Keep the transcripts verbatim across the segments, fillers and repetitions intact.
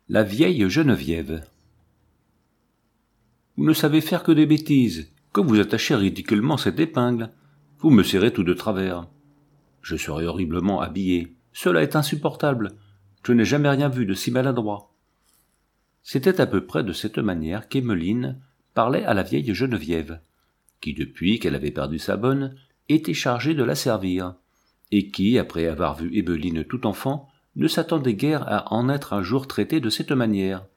La vieille Geneviève. Vous ne savez faire que des bêtises. Comme vous attachez ridiculement cette épingle, vous me serrez tout de travers. Je serai horriblement habillé. Cela est insupportable. Je n'ai jamais rien vu de si maladroit. C'était à peu près de cette manière qu'Emmeline parlait à la vieille Geneviève, qui, depuis qu'elle avait perdu sa bonne, était chargée de la servir, et qui, après avoir vu Emmeline tout enfant, ne s'attendait guère à en être un jour traitée de cette manière.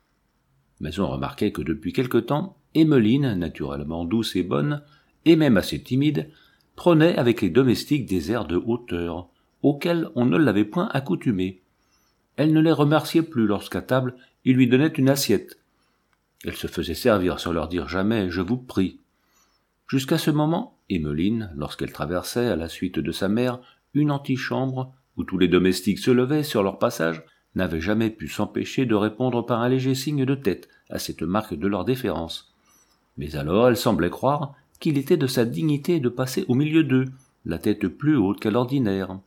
Mais on remarquait que depuis quelque temps, Emmeline, naturellement douce et bonne, et même assez timide, prenait avec les domestiques des airs de hauteur, auxquels on ne l'avait point accoutumée. Elle ne les remerciait plus lorsqu'à table ils lui donnaient une assiette. Elle se faisait servir sans leur dire jamais « je vous prie ». Jusqu'à ce moment, Emmeline, lorsqu'elle traversait, à la suite de sa mère, une antichambre où tous les domestiques se levaient sur leur passage, n'avait jamais pu s'empêcher de répondre par un léger signe de tête à cette marque de leur déférence. Mais alors elle semblait croire qu'il était de sa dignité de passer au milieu d'eux, la tête plus haute qu'à l'ordinaire.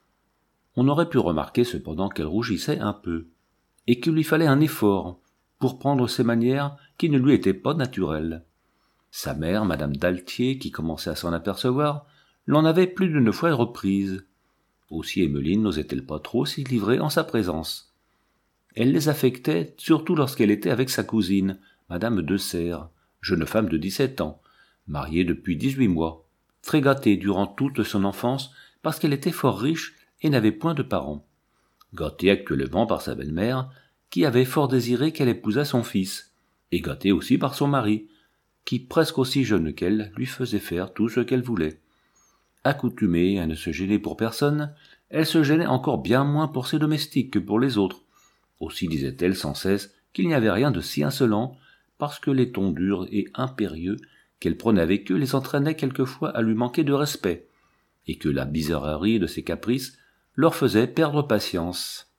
On aurait pu remarquer cependant qu'elle rougissait un peu, et qu'il lui fallait un effort pour prendre ces manières qui ne lui étaient pas naturelles. Sa mère, madame d'Altier, qui commençait à s'en apercevoir, l'en avait plus d'une fois reprise. Aussi Emmeline n'osait-elle pas trop s'y livrer en sa présence. Elle les affectait, surtout lorsqu'elle était avec sa cousine, madame de Serres, jeune femme de dix-sept ans, mariée depuis dix-huit mois, très gâtée durant toute son enfance parce qu'elle était fort riche et n'avait point de parents. Gâtée actuellement par sa belle-mère, qui avait fort désiré qu'elle épousât son fils, et gâtée aussi par son mari, qui, presque aussi jeune qu'elle, lui faisait faire tout ce qu'elle voulait. Accoutumée à ne se gêner pour personne, elle se gênait encore bien moins pour ses domestiques que pour les autres. Aussi disait-elle sans cesse qu'il n'y avait rien de si insolent, parce que les tons durs et impérieux qu'elle prenait avec eux les entraînaient quelquefois à lui manquer de respect, et que la bizarrerie de ses caprices leur faisait perdre patience.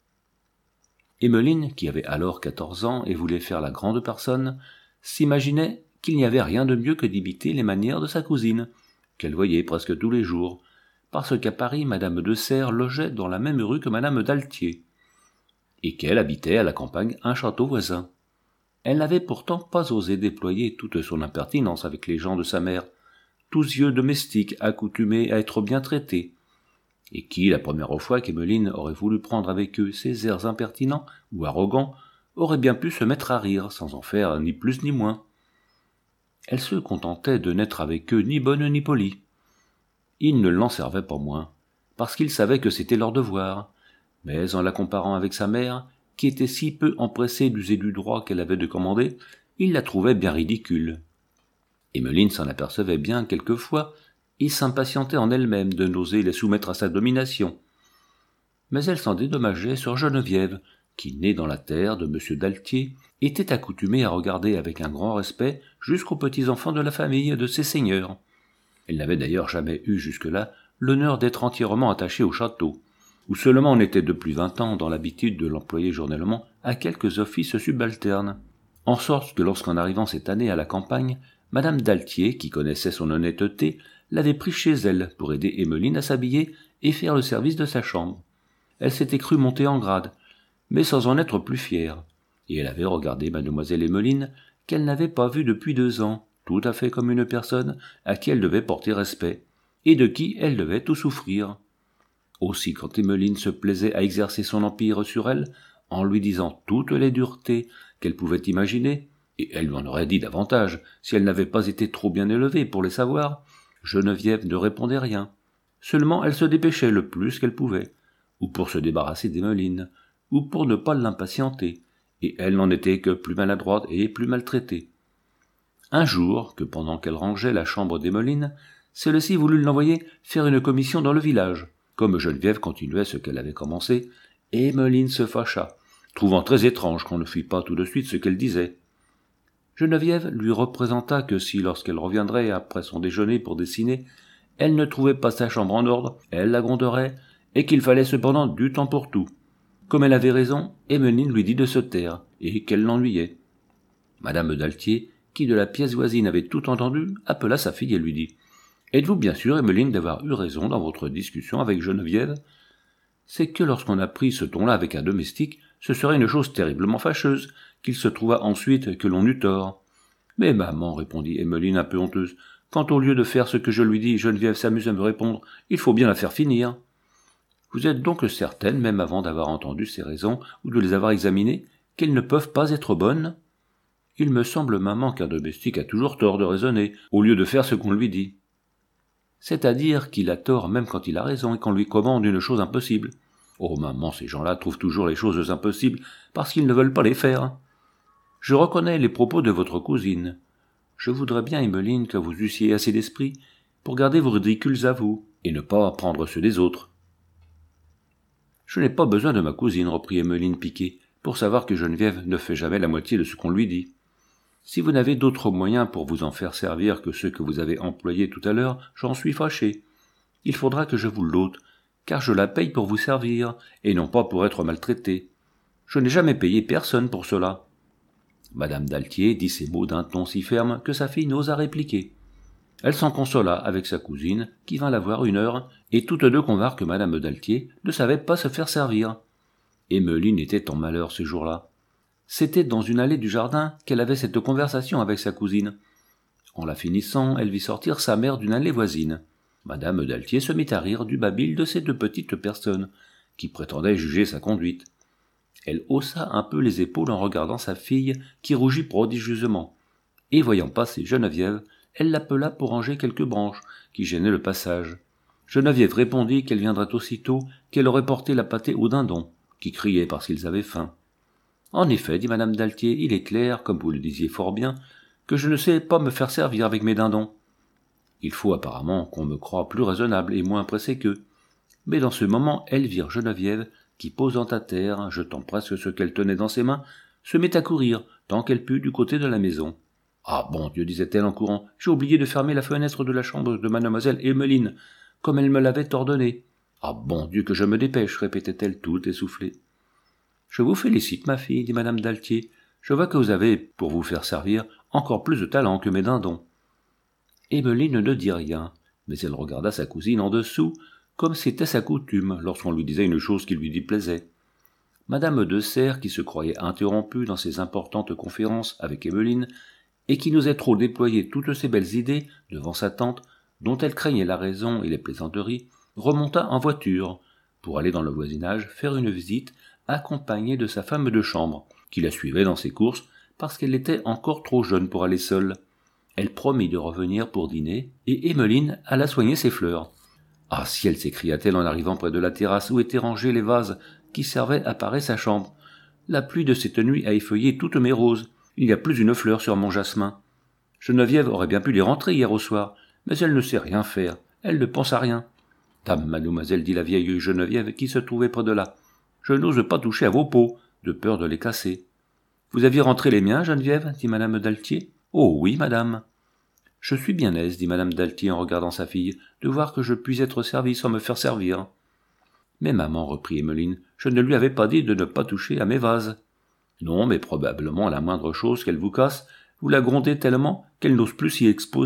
Emmeline, qui avait alors quatorze ans et voulait faire la grande personne, s'imaginait qu'il n'y avait rien de mieux que d'imiter les manières de sa cousine, qu'elle voyait presque tous les jours, parce qu'à Paris madame de Serres logeait dans la même rue que madame d'Altier, et qu'elle habitait à la campagne un château voisin. Elle n'avait pourtant pas osé déployer toute son impertinence avec les gens de sa mère, tous yeux domestiques accoutumés à être bien traités, et qui, la première fois qu'Emmeline aurait voulu prendre avec eux ces airs impertinents ou arrogants, aurait bien pu se mettre à rire, sans en faire ni plus ni moins. Elle se contentait de n'être avec eux ni bonne ni polie. Ils ne l'en servaient pas moins, parce qu'ils savaient que c'était leur devoir, mais en la comparant avec sa mère, qui était si peu empressée d'user du droit qu'elle avait de commander, ils la trouvaient bien ridicule. Emmeline s'en apercevait bien quelquefois, et s'impatientait en elle-même de n'oser les soumettre à sa domination. Mais elle s'en dédommageait sur Geneviève, qui, née dans la terre de monsieur d'Altier, était accoutumée à regarder avec un grand respect jusqu'aux petits-enfants de la famille de ses seigneurs. Elle n'avait d'ailleurs jamais eu jusque-là l'honneur d'être entièrement attachée au château, où seulement on était depuis vingt ans dans l'habitude de l'employer journellement à quelques offices subalternes, en sorte que lorsqu'en arrivant cette année à la campagne, madame d'Altier, qui connaissait son honnêteté, l'avait pris chez elle pour aider Emmeline à s'habiller et faire le service de sa chambre. Elle s'était crue montée en grade, mais sans en être plus fière, et elle avait regardé mademoiselle Emmeline, qu'elle n'avait pas vue depuis deux ans, tout à fait comme une personne à qui elle devait porter respect, et de qui elle devait tout souffrir. Aussi, quand Emmeline se plaisait à exercer son empire sur elle, en lui disant toutes les duretés qu'elle pouvait imaginer, et elle lui en aurait dit davantage si elle n'avait pas été trop bien élevée pour les savoir, Geneviève ne répondait rien. Seulement elle se dépêchait le plus qu'elle pouvait, ou pour se débarrasser d'Emmeline, ou pour ne pas l'impatienter, et elle n'en était que plus maladroite et plus maltraitée. Un jour, que pendant qu'elle rangeait la chambre d'Emmeline, celle-ci voulut l'envoyer faire une commission dans le village. Comme Geneviève continuait ce qu'elle avait commencé, Emmeline se fâcha, trouvant très étrange qu'on ne fît pas tout de suite ce qu'elle disait. Geneviève lui représenta que si, lorsqu'elle reviendrait après son déjeuner pour dessiner, elle ne trouvait pas sa chambre en ordre, elle la gronderait, et qu'il fallait cependant du temps pour tout. Comme elle avait raison, Emmeline lui dit de se taire, et qu'elle l'ennuyait. Madame d'Altier, qui de la pièce voisine avait tout entendu, appela sa fille et lui dit « Êtes-vous bien sûre, Emmeline, d'avoir eu raison dans votre discussion avec Geneviève ? C'est que lorsqu'on a pris ce ton-là avec un domestique, ce serait une chose terriblement fâcheuse, qu'il se trouvât ensuite que l'on eût tort. Mais maman, répondit Emmeline un peu honteuse, quand au lieu de faire ce que je lui dis, Geneviève s'amuse à me répondre, il faut bien la faire finir. Vous êtes donc certaine, même avant d'avoir entendu ces raisons ou de les avoir examinées, qu'elles ne peuvent pas être bonnes? Il me semble, maman, qu'un domestique a toujours tort de raisonner, au lieu de faire ce qu'on lui dit. C'est-à-dire qu'il a tort même quand il a raison et qu'on lui commande une chose impossible. Oh, maman, ces gens-là trouvent toujours les choses impossibles parce qu'ils ne veulent pas les faire. Je reconnais les propos de votre cousine. Je voudrais bien, Emmeline, que vous eussiez assez d'esprit pour garder vos ridicules à vous, et ne pas prendre ceux des autres. Je n'ai pas besoin de ma cousine, reprit Emmeline piquée, pour savoir que Geneviève ne fait jamais la moitié de ce qu'on lui dit. Si vous n'avez d'autres moyens pour vous en faire servir que ceux que vous avez employés tout à l'heure, j'en suis fâché. Il faudra que je vous l'ôte, car je la paye pour vous servir, et non pas pour être maltraitée. Je n'ai jamais payé personne pour cela. Madame d'Altier dit ces mots d'un ton si ferme que sa fille n'osa répliquer. Elle s'en consola avec sa cousine, qui vint la voir une heure, et toutes deux convinrent que Madame d'Altier ne savait pas se faire servir. Emmeline était en malheur ce jour-là. C'était dans une allée du jardin qu'elle avait cette conversation avec sa cousine. En la finissant, elle vit sortir sa mère d'une allée voisine. Madame d'Altier se mit à rire du babil de ces deux petites personnes, qui prétendaient juger sa conduite. Elle haussa un peu les épaules en regardant sa fille, qui rougit prodigieusement, et voyant passer Geneviève, elle l'appela pour ranger quelques branches qui gênaient le passage. Geneviève répondit qu'elle viendrait aussitôt qu'elle aurait porté la pâtée aux dindons, qui criaient parce qu'ils avaient faim. En effet, dit Madame d'Altier, il est clair, comme vous le disiez fort bien, que je ne sais pas me faire servir avec mes dindons. Il faut apparemment qu'on me croie plus raisonnable et moins pressé qu'eux. Mais dans ce moment, elles virent Geneviève, qui, posant à terre, jetant presque ce qu'elle tenait dans ses mains, se mit à courir, tant qu'elle put, du côté de la maison. « Ah, bon Dieu, disait-elle en courant, j'ai oublié de fermer la fenêtre de la chambre de mademoiselle Emmeline, comme elle me l'avait ordonné. Ah, bon Dieu, que je me dépêche, répétait-elle toute essoufflée. Je vous félicite, ma fille, dit Madame d'Altier. Je vois que vous avez, pour vous faire servir, encore plus de talent que mes dindons. Emmeline ne dit rien, mais elle regarda sa cousine en dessous, comme c'était sa coutume lorsqu'on lui disait une chose qui lui déplaisait. Madame de Serres, qui se croyait interrompue dans ses importantes conférences avec Emmeline, et qui n'osait trop déployer toutes ses belles idées devant sa tante, dont elle craignait la raison et les plaisanteries, remonta en voiture, pour aller dans le voisinage faire une visite, accompagnée de sa femme de chambre, qui la suivait dans ses courses, parce qu'elle était encore trop jeune pour aller seule. Elle promit de revenir pour dîner, et Emmeline alla soigner ses fleurs. « Ah, ciel !» s'écria-t-elle en arrivant près de la terrasse où étaient rangés les vases qui servaient à parer sa chambre. « La pluie de cette nuit a effeuillé toutes mes roses. Il n'y a plus une fleur sur mon jasmin. Geneviève aurait bien pu les rentrer hier au soir, mais elle ne sait rien faire. Elle ne pense à rien. »« Dame, mademoiselle, dit la vieille Geneviève qui se trouvait près de là, je n'ose pas toucher à vos pots, de peur de les casser. »« Vous aviez rentré les miens, Geneviève ?» dit Madame d'Altier. « Oh oui, madame. »« Je suis bien aise, dit Madame d'Altier en regardant sa fille, de voir que je puis être servie sans me faire servir. »« Mais maman, reprit Emmeline, je ne lui avais pas dit de ne pas toucher à mes vases. »« Non, mais probablement à la moindre chose qu'elle vous casse, vous la grondez tellement qu'elle n'ose plus s'y exposer. »«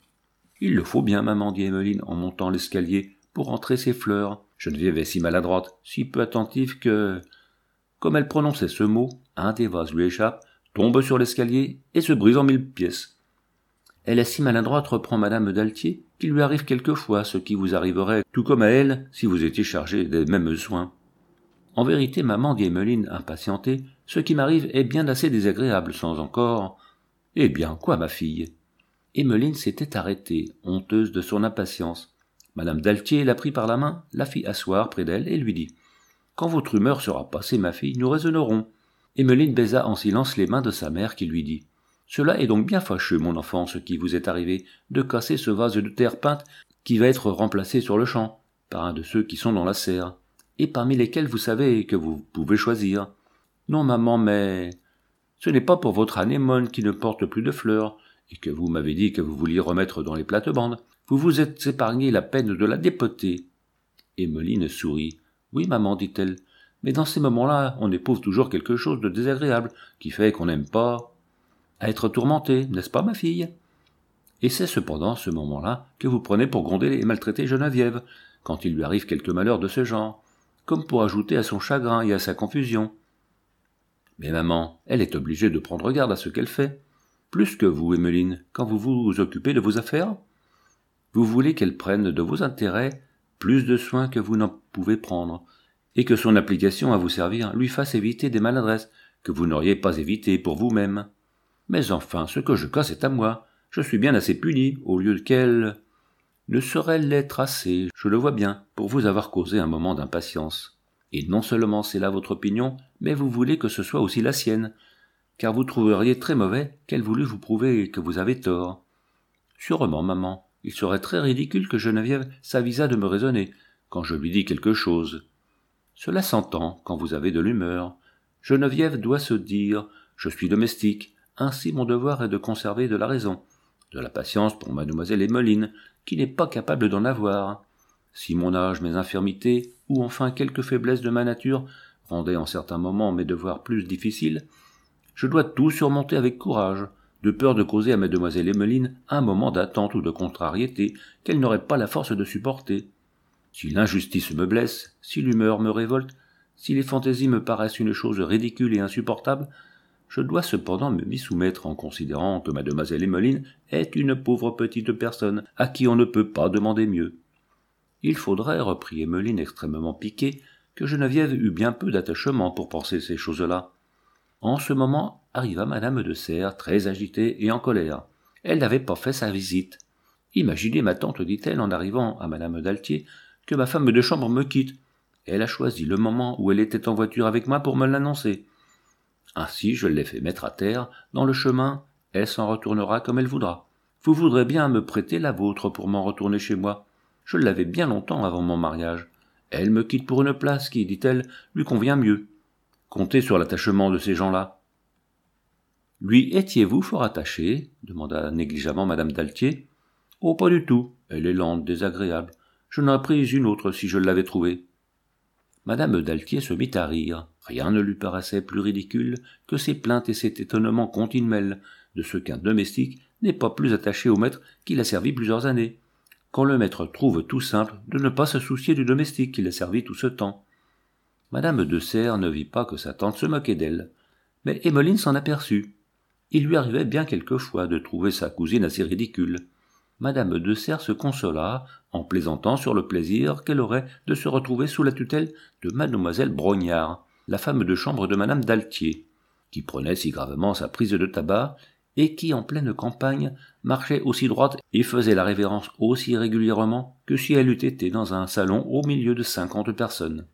Il le faut bien, maman, dit Emmeline en montant l'escalier pour entrer ses fleurs. Geneviève est si maladroite, si peu attentive que... » Comme elle prononçait ce mot, un des vases lui échappe, tombe sur l'escalier et se brise en mille pièces. Elle est si maladroite, reprend Madame d'Altier, qu'il lui arrive quelquefois ce qui vous arriverait, tout comme à elle, si vous étiez chargé des mêmes soins. En vérité, maman, dit Emmeline, impatientée, ce qui m'arrive est bien assez désagréable, sans encore... Eh bien, quoi, ma fille? Emmeline s'était arrêtée, honteuse de son impatience. Madame d'Altier la prit par la main, la fit asseoir près d'elle et lui dit « Quand votre humeur sera passée, ma fille, nous raisonnerons. » Emmeline baisa en silence les mains de sa mère qui lui dit « Cela est donc bien fâcheux, mon enfant, ce qui vous est arrivé, de casser ce vase de terre peinte qui va être remplacé sur le champ par un de ceux qui sont dans la serre, et parmi lesquels vous savez que vous pouvez choisir. Non, maman, mais ce n'est pas pour votre anémone qui ne porte plus de fleurs, et que vous m'avez dit que vous vouliez remettre dans les plates-bandes. Vous vous êtes épargné la peine de la dépoter. » Emmeline sourit. « Oui, maman, dit-elle, mais dans ces moments-là, on éprouve toujours quelque chose de désagréable, qui fait qu'on n'aime pas à être tourmenté, n'est-ce pas, ma fille? Et c'est cependant ce moment-là que vous prenez pour gronder et maltraiter Geneviève, quand il lui arrive quelque malheur de ce genre, comme pour ajouter à son chagrin et à sa confusion. Mais maman, elle est obligée de prendre garde à ce qu'elle fait. Plus que vous, Emmeline, quand vous vous occupez de vos affaires. Vous voulez qu'elle prenne de vos intérêts plus de soin que vous n'en pouvez prendre, et que son application à vous servir lui fasse éviter des maladresses que vous n'auriez pas évitées pour vous-même. Mais enfin, ce que je casse est à moi. Je suis bien assez puni, au lieu qu'elle... Ne saurait l'être assez, je le vois bien, pour vous avoir causé un moment d'impatience. Et non seulement c'est là votre opinion, mais vous voulez que ce soit aussi la sienne, car vous trouveriez très mauvais qu'elle voulût vous prouver que vous avez tort. Sûrement, maman, il serait très ridicule que Geneviève s'avisât de me raisonner quand je lui dis quelque chose. Cela s'entend quand vous avez de l'humeur. Geneviève doit se dire « Je suis domestique, ainsi mon devoir est de conserver de la raison, de la patience pour mademoiselle Emmeline, qui n'est pas capable d'en avoir. Si mon âge, mes infirmités, ou enfin quelques faiblesses de ma nature rendaient en certains moments mes devoirs plus difficiles, je dois tout surmonter avec courage, de peur de causer à mademoiselle Emmeline un moment d'attente ou de contrariété qu'elle n'aurait pas la force de supporter. Si l'injustice me blesse, si l'humeur me révolte, si les fantaisies me paraissent une chose ridicule et insupportable, je dois cependant me m'y soumettre en considérant que mademoiselle Emmeline est une pauvre petite personne à qui on ne peut pas demander mieux. Il faudrait, reprit Emmeline extrêmement piquée, que Geneviève eût bien peu d'attachement pour penser ces choses-là. En ce moment arriva madame de Serres, très agitée et en colère. Elle n'avait pas fait sa visite. « Imaginez, ma tante, dit-elle en arrivant à madame d'Altier, que ma femme de chambre me quitte. Elle a choisi le moment où elle était en voiture avec moi pour me l'annoncer. Ainsi je l'ai fait mettre à terre, dans le chemin, elle s'en retournera comme elle voudra. Vous voudrez bien me prêter la vôtre pour m'en retourner chez moi. Je l'avais bien longtemps avant mon mariage. Elle me quitte pour une place qui, dit-elle, lui convient mieux. Comptez sur l'attachement de ces gens-là. » « Lui étiez-vous fort attaché ?» demanda négligemment madame d'Altier. « Oh, pas du tout. Elle est lente, désagréable. Je n'aurais pris une autre si je l'avais trouvée. » Madame d'Altier se mit à rire. Rien ne lui paraissait plus ridicule que ces plaintes et cet étonnement continuel de ce qu'un domestique n'est pas plus attaché au maître qui l'a servi plusieurs années, quand le maître trouve tout simple de ne pas se soucier du domestique qui l'a servi tout ce temps. Madame de Serres ne vit pas que sa tante se moquait d'elle, mais Emmeline s'en aperçut. Il lui arrivait bien quelquefois de trouver sa cousine assez ridicule. Madame de Serres se consola en plaisantant sur le plaisir qu'elle aurait de se retrouver sous la tutelle de mademoiselle Brognard, la femme de chambre de madame d'Altier, qui prenait si gravement sa prise de tabac et qui, en pleine campagne, marchait aussi droite et faisait la révérence aussi régulièrement que si elle eût été dans un salon au milieu de cinquante personnes.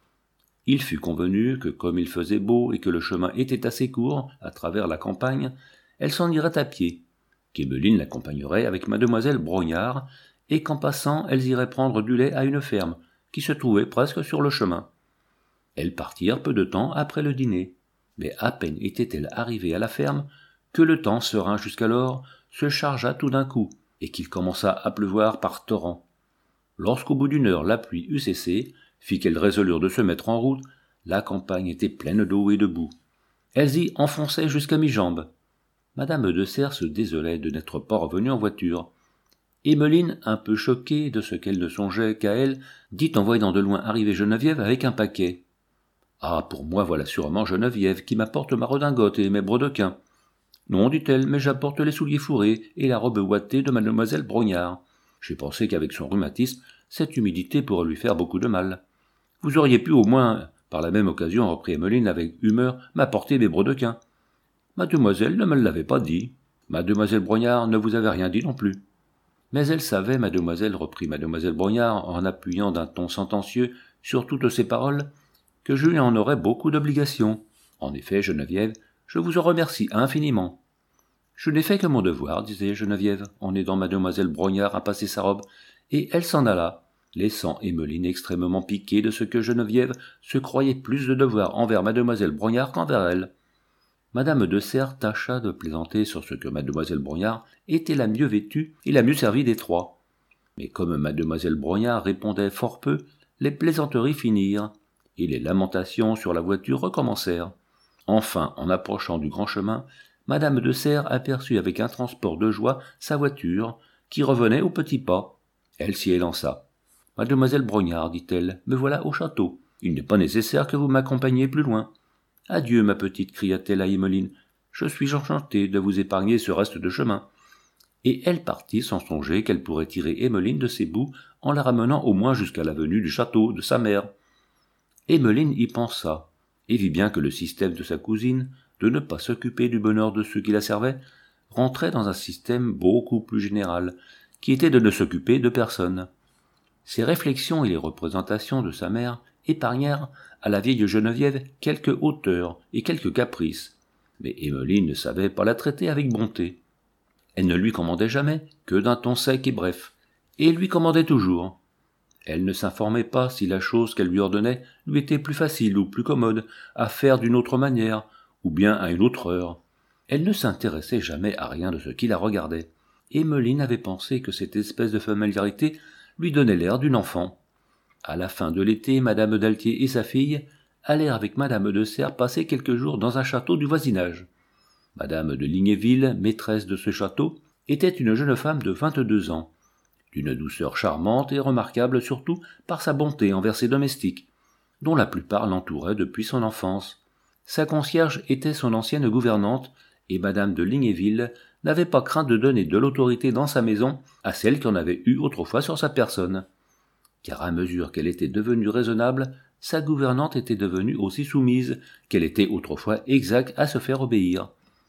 Il fut convenu que, comme il faisait beau et que le chemin était assez court à travers la campagne, elle s'en irait à pied, qu'Emmeline l'accompagnerait avec mademoiselle Brognard, et qu'en passant, elles iraient prendre du lait à une ferme, qui se trouvait presque sur le chemin. Elles partirent peu de temps après le dîner, mais à peine étaient-elles arrivées à la ferme, que le temps serein jusqu'alors se chargea tout d'un coup, et qu'il commença à pleuvoir par torrents. Lorsqu'au bout d'une heure la pluie eut cessé, fit qu'elles résolurent de se mettre en route, la campagne était pleine d'eau et de boue. Elles y enfonçaient jusqu'à mi-jambe. Madame de Serres se désolait de n'être pas revenue en voiture. Emmeline, un peu choquée de ce qu'elle ne songeait qu'à elle, dit en voyant de loin arriver Geneviève avec un paquet. « Ah, pour moi, voilà sûrement Geneviève qui m'apporte ma redingote et mes brodequins. »« Non, dit-elle, mais j'apporte les souliers fourrés et la robe ouatée de mademoiselle Brognard. J'ai pensé qu'avec son rhumatisme, cette humidité pourrait lui faire beaucoup de mal. Vous auriez pu au moins, par la même occasion, reprit Emmeline avec humeur, m'apporter mes brodequins. Mademoiselle ne me l'avait pas dit. Mademoiselle Brognard ne vous avait rien dit non plus. Mais elle savait, mademoiselle, reprit mademoiselle Brognard en appuyant d'un ton sentencieux sur toutes ces paroles, que je lui en aurais beaucoup d'obligations. En effet, Geneviève, je vous en remercie infiniment. Je n'ai fait que mon devoir, disait Geneviève, en aidant mademoiselle Brognard à passer sa robe, et elle s'en alla, laissant Emmeline extrêmement piquée de ce que Geneviève se croyait plus de devoir envers mademoiselle Brognard qu'envers elle. Madame de Serres tâcha de plaisanter sur ce que mademoiselle Brognard était la mieux vêtue et la mieux servie des trois. Mais comme mademoiselle Brognard répondait fort peu, les plaisanteries finirent, et les lamentations sur la voiture recommencèrent. Enfin, en approchant du grand chemin, madame de Serres aperçut avec un transport de joie sa voiture, qui revenait au petit pas. Elle s'y élança. « Mademoiselle Brognard, dit-elle, me voilà au château. Il n'est pas nécessaire que vous m'accompagniez plus loin. » Adieu, ma petite, cria-t-elle à Emmeline. Je suis enchantée de vous épargner ce reste de chemin. Et elle partit sans songer qu'elle pourrait tirer Emmeline de ses bouts en la ramenant au moins jusqu'à l'avenue du château de sa mère. Emmeline y pensa, et vit bien que le système de sa cousine, de ne pas s'occuper du bonheur de ceux qui la servaient, rentrait dans un système beaucoup plus général, qui était de ne s'occuper de personne. Ses réflexions et les représentations de sa mère épargnèrent à la vieille Geneviève quelques hauteurs et quelques caprices, mais Emmeline ne savait pas la traiter avec bonté. Elle ne lui commandait jamais que d'un ton sec et bref, et lui commandait toujours. Elle ne s'informait pas si la chose qu'elle lui ordonnait lui était plus facile ou plus commode à faire d'une autre manière, ou bien à une autre heure. Elle ne s'intéressait jamais à rien de ce qui la regardait. Emmeline avait pensé que cette espèce de familiarité lui donnait l'air d'une enfant. À la fin de l'été, madame d'Altier et sa fille allèrent avec madame de Serres passer quelques jours dans un château du voisinage. Madame de Lignéville, maîtresse de ce château, était une jeune femme de vingt-deux ans, d'une douceur charmante et remarquable surtout par sa bonté envers ses domestiques, dont la plupart l'entouraient depuis son enfance. Sa concierge était son ancienne gouvernante, et madame de Lignéville n'avait pas craint de donner de l'autorité dans sa maison à celle qui en avait eu autrefois sur sa personne. Car à mesure qu'elle était devenue raisonnable, sa gouvernante était devenue aussi soumise qu'elle était autrefois exacte à se faire obéir.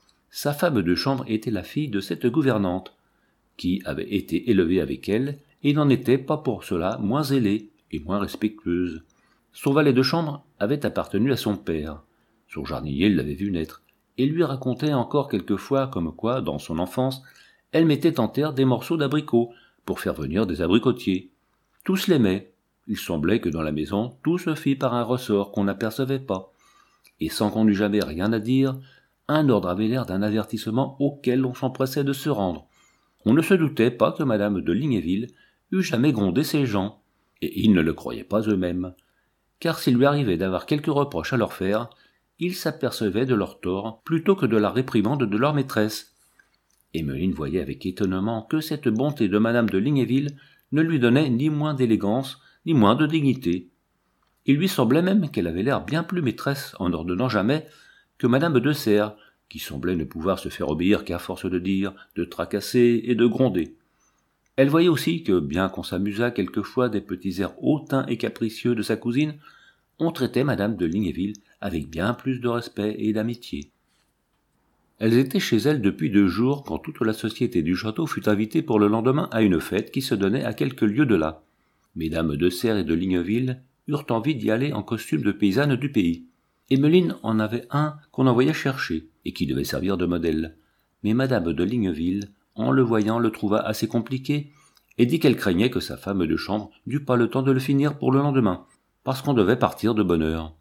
Sa femme de chambre était la fille de cette gouvernante, qui avait été élevée avec elle et n'en était pas pour cela moins zélée et moins respectueuse. Son valet de chambre avait appartenu à son père. Son jardinier l'avait vu naître, et lui racontait encore quelquefois comme quoi, dans son enfance, elle mettait en terre des morceaux d'abricots pour faire venir des abricotiers. Tous l'aimaient. Il semblait que dans la maison, tout se fit par un ressort qu'on n'apercevait pas. Et sans qu'on n'eût jamais rien à dire, un ordre avait l'air d'un avertissement auquel on s'empressait de se rendre. On ne se doutait pas que madame de Lignéville eût jamais grondé ses gens, et ils ne le croyaient pas eux-mêmes. Car s'il lui arrivait d'avoir quelques reproches à leur faire, ils s'apercevaient de leur tort plutôt que de la réprimande de leur maîtresse. Emmeline voyait avec étonnement que cette bonté de madame de Lignéville ne lui donnait ni moins d'élégance, ni moins de dignité. Il lui semblait même qu'elle avait l'air bien plus maîtresse en n'ordonnant jamais que madame de Serres, qui semblait ne pouvoir se faire obéir qu'à force de dire, de tracasser et de gronder. Elle voyait aussi que, bien qu'on s'amusât quelquefois des petits airs hautains et capricieux de sa cousine, on traitait madame de Lignéville avec bien plus de respect et d'amitié. Elles étaient chez elle depuis deux jours quand toute la société du château fut invitée pour le lendemain à une fête qui se donnait à quelques lieues de là. Mesdames de Serres et de Lignéville eurent envie d'y aller en costume de paysannes du pays. Emmeline en avait un qu'on envoyait chercher et qui devait servir de modèle. Mais madame de Lignéville, en le voyant, le trouva assez compliqué et dit qu'elle craignait que sa femme de chambre n'eût pas le temps de le finir pour le lendemain, parce qu'on devait partir de bonne heure.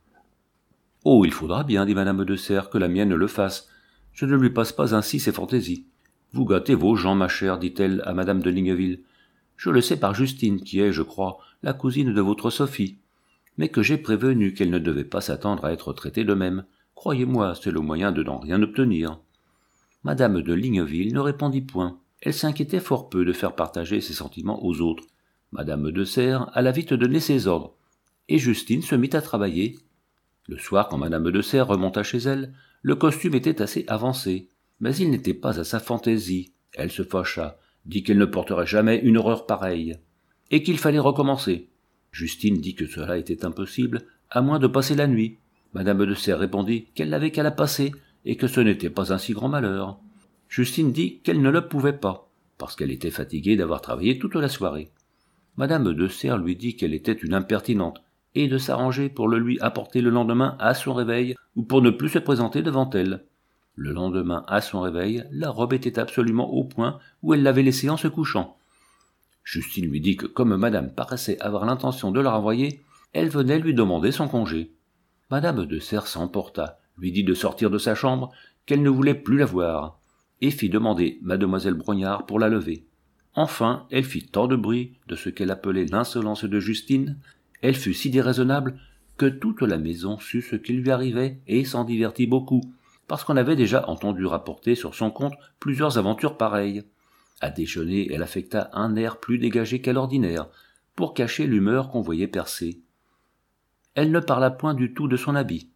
« Oh, il faudra bien, dit madame de Serres, que la mienne le fasse. Je ne lui passe pas ainsi ses fantaisies. Vous gâtez vos gens, ma chère, dit-elle à madame de Lignéville. Je le sais par Justine, qui est, je crois, la cousine de votre Sophie, mais que j'ai prévenu qu'elle ne devait pas s'attendre à être traitée de même. Croyez-moi, c'est le moyen de n'en rien obtenir. » Madame de Lignéville ne répondit point. Elle s'inquiétait fort peu de faire partager ses sentiments aux autres. Madame de Serres alla vite donner ses ordres, et Justine se mit à travailler. Le soir, quand madame de Serres remonta chez elle, le costume était assez avancé, mais il n'était pas à sa fantaisie. Elle se fâcha, dit qu'elle ne porterait jamais une horreur pareille, et qu'il fallait recommencer. Justine dit que cela était impossible, à moins de passer la nuit. Madame de Serres répondit qu'elle n'avait qu'à la passer, et que ce n'était pas un si grand malheur. Justine dit qu'elle ne le pouvait pas, parce qu'elle était fatiguée d'avoir travaillé toute la soirée. Madame de Serres lui dit qu'elle était une impertinente, et de s'arranger pour le lui apporter le lendemain à son réveil, ou pour ne plus se présenter devant elle. Le lendemain, à son réveil, la robe était absolument au point où elle l'avait laissée en se couchant. Justine lui dit que comme madame paraissait avoir l'intention de la renvoyer, elle venait lui demander son congé. Madame de Serres s'emporta, lui dit de sortir de sa chambre, qu'elle ne voulait plus la voir, et fit demander mademoiselle Brognard pour la lever. Enfin, elle fit tant de bruit de ce qu'elle appelait l'insolence de Justine, elle fut si déraisonnable que toute la maison sut ce qui lui arrivait et s'en divertit beaucoup, parce qu'on avait déjà entendu rapporter sur son compte plusieurs aventures pareilles. À déjeuner, elle affecta un air plus dégagé qu'à l'ordinaire, pour cacher l'humeur qu'on voyait percer. Elle ne parla point du tout de son habit.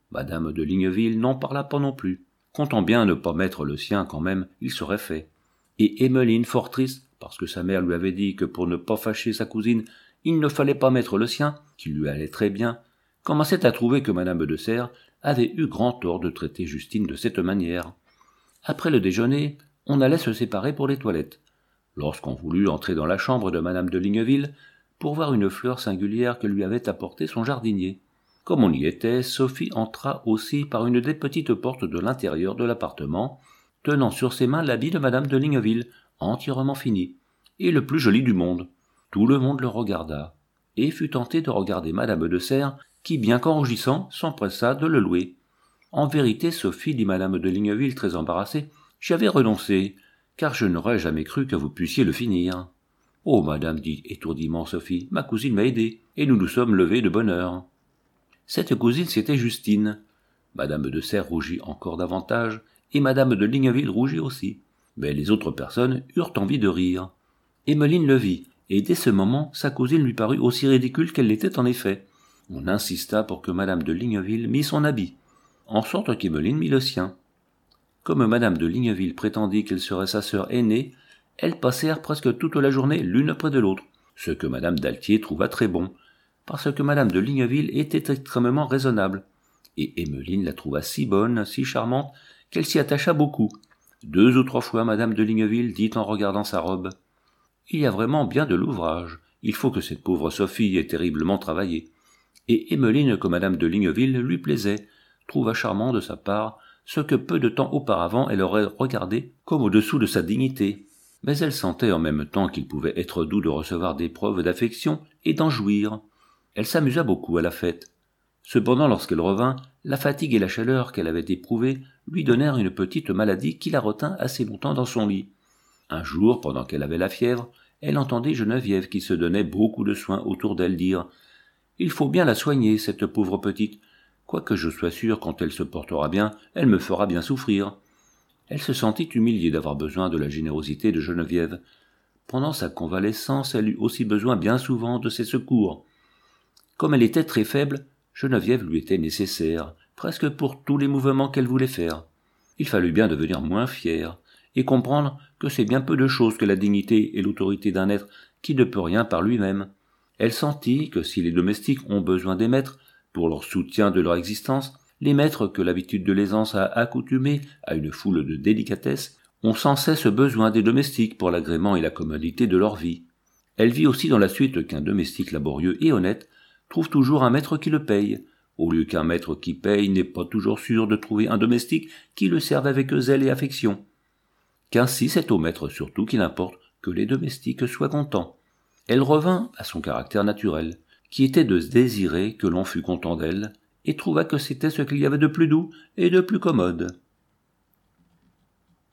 Madame de Ligneville n'en parla pas non plus, comptant bien ne pas mettre le sien quand même, il serait fait. Et Emmeline, fort triste, parce que sa mère lui avait dit que pour ne pas fâcher sa cousine, il ne fallait pas mettre le sien, qui lui allait très bien, commençait à trouver que madame de Serres avait eu grand tort de traiter Justine de cette manière. Après le déjeuner, on allait se séparer pour les toilettes. Lorsqu'on voulut entrer dans la chambre de madame de Ligneville, pour voir une fleur singulière que lui avait apportée son jardinier. Comme on y était, Sophie entra aussi par une des petites portes de l'intérieur de l'appartement, tenant sur ses mains l'habit de madame de Ligneville, entièrement fini, et le plus joli du monde. Tout le monde le regarda, et fut tenté de regarder madame de Serres, qui, bien qu'en rougissant, s'empressa de le louer. En vérité, Sophie, dit madame de Ligneville très embarrassée, j'y avais renoncé, car je n'aurais jamais cru que vous puissiez le finir. Oh, madame, dit étourdiment Sophie, ma cousine m'a aidé, et nous nous sommes levés de bonne heure. Cette cousine, c'était Justine. Madame de Serres rougit encore davantage, et madame de Ligneville rougit aussi. Mais les autres personnes eurent envie de rire. Emmeline le vit, et dès ce moment, sa cousine lui parut aussi ridicule qu'elle l'était en effet. On insista pour que madame de Ligneville mît son habit, en sorte qu'Emmeline mit le sien. Comme madame de Ligneville prétendit qu'elle serait sa sœur aînée, elles passèrent presque toute la journée l'une près de l'autre, ce que madame d'Altier trouva très bon, parce que madame de Ligneville était extrêmement raisonnable, et Emmeline la trouva si bonne, si charmante, qu'elle s'y attacha beaucoup. Deux ou trois fois madame de Ligneville dit en regardant sa robe « Il y a vraiment bien de l'ouvrage, il faut que cette pauvre Sophie ait terriblement travaillé. » Et Emmeline, que madame de Ligneville lui plaisait, trouva charmant de sa part ce que peu de temps auparavant elle aurait regardé comme au-dessous de sa dignité. Mais elle sentait en même temps qu'il pouvait être doux de recevoir des preuves d'affection et d'en jouir. Elle s'amusa beaucoup à la fête. Cependant, lorsqu'elle revint, la fatigue et la chaleur qu'elle avait éprouvées lui donnèrent une petite maladie qui la retint assez longtemps dans son lit. Un jour, pendant qu'elle avait la fièvre, elle entendit Geneviève qui se donnait beaucoup de soin autour d'elle dire « Il faut bien la soigner, cette pauvre petite. Quoique je sois sûre, quand elle se portera bien, elle me fera bien souffrir. » Elle se sentit humiliée d'avoir besoin de la générosité de Geneviève. Pendant sa convalescence, elle eut aussi besoin bien souvent de ses secours. Comme elle était très faible, Geneviève lui était nécessaire, presque pour tous les mouvements qu'elle voulait faire. Il fallut bien devenir moins fière, et comprendre que c'est bien peu de choses que la dignité et l'autorité d'un être qui ne peut rien par lui-même. Elle sentit que si les domestiques ont besoin des maîtres, pour leur soutien de leur existence, les maîtres que l'habitude de l'aisance a accoutumés à une foule de délicatesses ont sans cesse besoin des domestiques pour l'agrément et la commodité de leur vie. Elle vit aussi dans la suite qu'un domestique laborieux et honnête trouve toujours un maître qui le paye, au lieu qu'un maître qui paye n'est pas toujours sûr de trouver un domestique qui le serve avec zèle et affection. Qu'ainsi c'est au maître surtout qu'il importe que les domestiques soient contents. Elle revint à son caractère naturel, qui était de désirer que l'on fût content d'elle, et trouva que c'était ce qu'il y avait de plus doux et de plus commode.